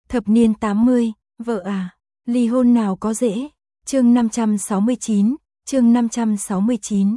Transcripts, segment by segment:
Thập niên 80, vợ à, ly hôn nào có dễ. Chương 569, chương 569.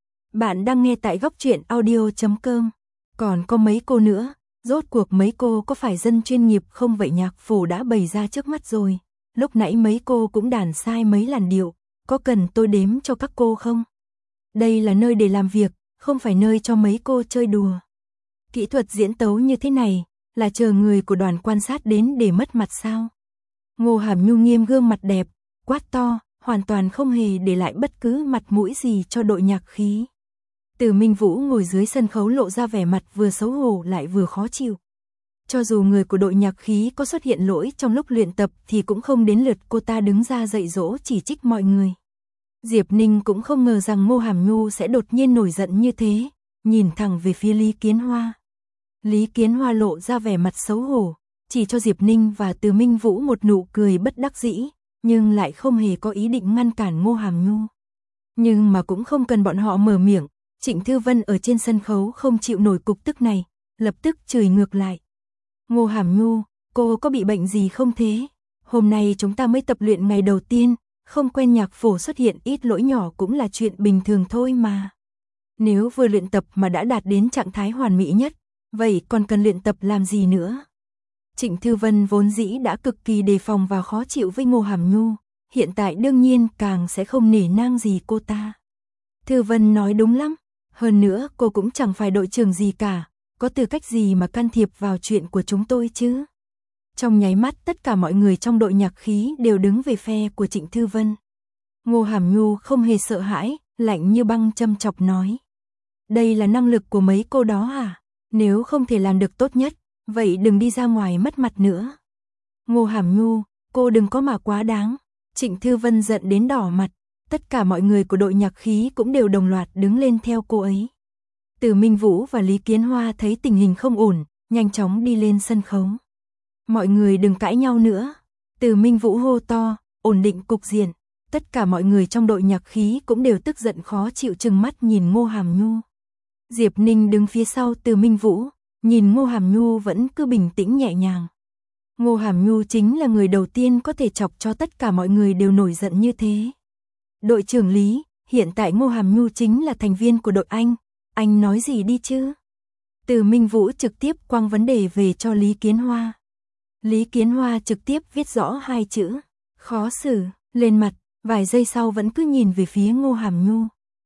Bạn đang nghe tại góc truyện audio.com. Còn có mấy cô nữa, rốt cuộc mấy cô có phải dân chuyên nghiệp không vậy? Nhạc phổ đã bày ra trước mắt rồi. Lúc nãy mấy cô cũng đàn sai mấy làn điệu, có cần tôi đếm cho các cô không? Đây là nơi để làm việc, không phải nơi cho mấy cô chơi đùa. Kỹ thuật diễn tấu như thế này, là chờ người của đoàn quan sát đến để mất mặt sao? Ngô Hàm Nhu nghiêm gương mặt đẹp, quát to, hoàn toàn không hề để lại bất cứ mặt mũi gì cho đội nhạc khí. Từ Minh Vũ ngồi dưới sân khấu lộ ra vẻ mặt vừa xấu hổ lại vừa khó chịu. Cho dù người của đội nhạc khí có xuất hiện lỗi trong lúc luyện tập thì cũng không đến lượt cô ta đứng ra dạy dỗ chỉ trích mọi người. Diệp Ninh cũng không ngờ rằng Ngô Hàm Nhu sẽ đột nhiên nổi giận như thế, nhìn thẳng về phía Lý Kiến Hoa. Lý Kiến Hoa lộ ra vẻ mặt xấu hổ, chỉ cho Diệp Ninh và Từ Minh Vũ một nụ cười bất đắc dĩ, nhưng lại không hề có ý định ngăn cản Ngô Hàm Nhu. Nhưng mà cũng không cần bọn họ mở miệng, Trịnh Thư Vân ở trên sân khấu không chịu nổi cục tức này, lập tức chửi ngược lại. Ngô Hàm Nhu, cô có bị bệnh gì không thế? Hôm nay chúng ta mới tập luyện ngày đầu tiên, không quen nhạc phổ xuất hiện ít lỗi nhỏ cũng là chuyện bình thường thôi mà. Nếu vừa luyện tập mà đã đạt đến trạng thái hoàn mỹ nhất, vậy còn cần luyện tập làm gì nữa? Trịnh Thư Vân vốn dĩ đã cực kỳ đề phòng và khó chịu với Ngô Hàm Nhu, hiện tại đương nhiên càng sẽ không nể nang gì cô ta. Thư Vân nói đúng lắm, hơn nữa cô cũng chẳng phải đội trưởng gì cả, có tư cách gì mà can thiệp vào chuyện của chúng tôi chứ? Trong nháy mắt tất cả mọi người trong đội nhạc khí đều đứng về phe của Trịnh Thư Vân. Ngô Hàm Nhu không hề sợ hãi, lạnh như băng châm chọc nói. Đây là năng lực của mấy cô đó à? Nếu không thể làm được tốt nhất, vậy đừng đi ra ngoài mất mặt nữa. Ngô Hàm Nhu, cô đừng có mà quá đáng. Trịnh Thư Vân giận đến đỏ mặt, tất cả mọi người của đội nhạc khí cũng đều đồng loạt đứng lên theo cô ấy. Từ Minh Vũ và Lý Kiến Hoa thấy tình hình không ổn, nhanh chóng đi lên sân khấu. Mọi người đừng cãi nhau nữa. Từ Minh Vũ hô to, ổn định cục diện. Tất cả mọi người trong đội nhạc khí cũng đều tức giận khó chịu trừng mắt nhìn Ngô Hàm Nhu. Diệp Ninh đứng phía sau Từ Minh Vũ, nhìn Ngô Hàm Nhu vẫn cứ bình tĩnh nhẹ nhàng. Ngô Hàm Nhu chính là người đầu tiên có thể chọc cho tất cả mọi người đều nổi giận như thế. Đội trưởng Lý, hiện tại Ngô Hàm Nhu chính là thành viên của đội anh nói gì đi chứ? Từ Minh Vũ trực tiếp quăng vấn đề về cho Lý Kiến Hoa. Lý Kiến Hoa trực tiếp viết rõ hai chữ, khó xử, lên mặt, vài giây sau vẫn cứ nhìn về phía Ngô Hàm Nhu.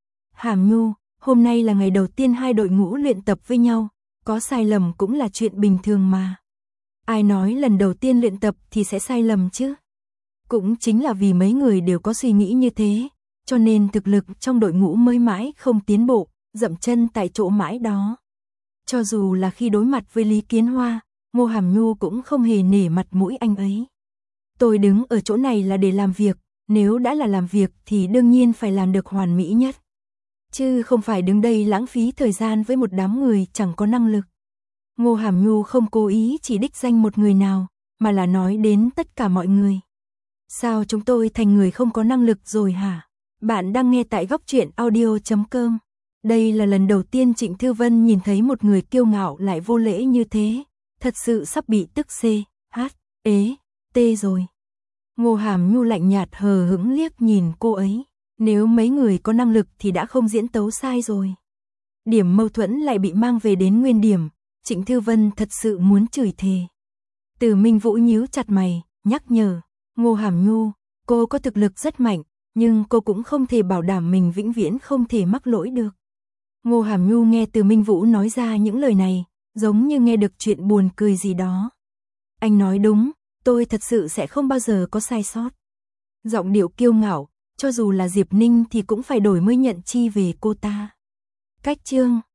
Hàm Nhu, hôm nay là ngày đầu tiên hai đội ngũ luyện tập với nhau, có sai lầm cũng là chuyện bình thường mà. Ai nói lần đầu tiên luyện tập thì sẽ sai lầm chứ? Cũng chính là vì mấy người đều có suy nghĩ như thế, cho nên thực lực trong đội ngũ mới mãi không tiến bộ, dậm chân tại chỗ mãi đó. Cho dù là khi đối mặt với Lý Kiến Hoa, Ngô Hàm Nhu cũng không hề nể mặt mũi anh ấy. Tôi đứng ở chỗ này là để làm việc, nếu đã là làm việc thì đương nhiên phải làm được hoàn mỹ nhất. Chứ không phải đứng đây lãng phí thời gian với một đám người chẳng có năng lực. Ngô Hàm Nhu không cố ý chỉ đích danh một người nào, mà là nói đến tất cả mọi người. Sao chúng tôi thành người không có năng lực rồi hả? Bạn đang nghe tại góc truyện audio.com. Đây là lần đầu tiên Trịnh Thư Vân nhìn thấy một người kiêu ngạo lại vô lễ như thế, thật sự sắp bị tức CHT rồi. Ngô Hàm Nhu lạnh nhạt hờ hững liếc nhìn cô ấy, nếu mấy người có năng lực thì đã không diễn tấu sai rồi. Điểm mâu thuẫn lại bị mang về đến nguyên điểm, Trịnh Thư Vân thật sự muốn chửi thề. Từ Minh Vũ nhíu chặt mày, nhắc nhở, Ngô Hàm Nhu, cô có thực lực rất mạnh, nhưng cô cũng không thể bảo đảm mình vĩnh viễn không thể mắc lỗi được. Ngô Hàm Nhu nghe Từ Minh Vũ nói ra những lời này, giống như nghe được chuyện buồn cười gì đó. Anh nói đúng, tôi thật sự sẽ không bao giờ có sai sót. Giọng điệu kiêu ngạo, cho dù là Diệp Ninh thì cũng phải đổi mới nhận chi về cô ta. Cách chương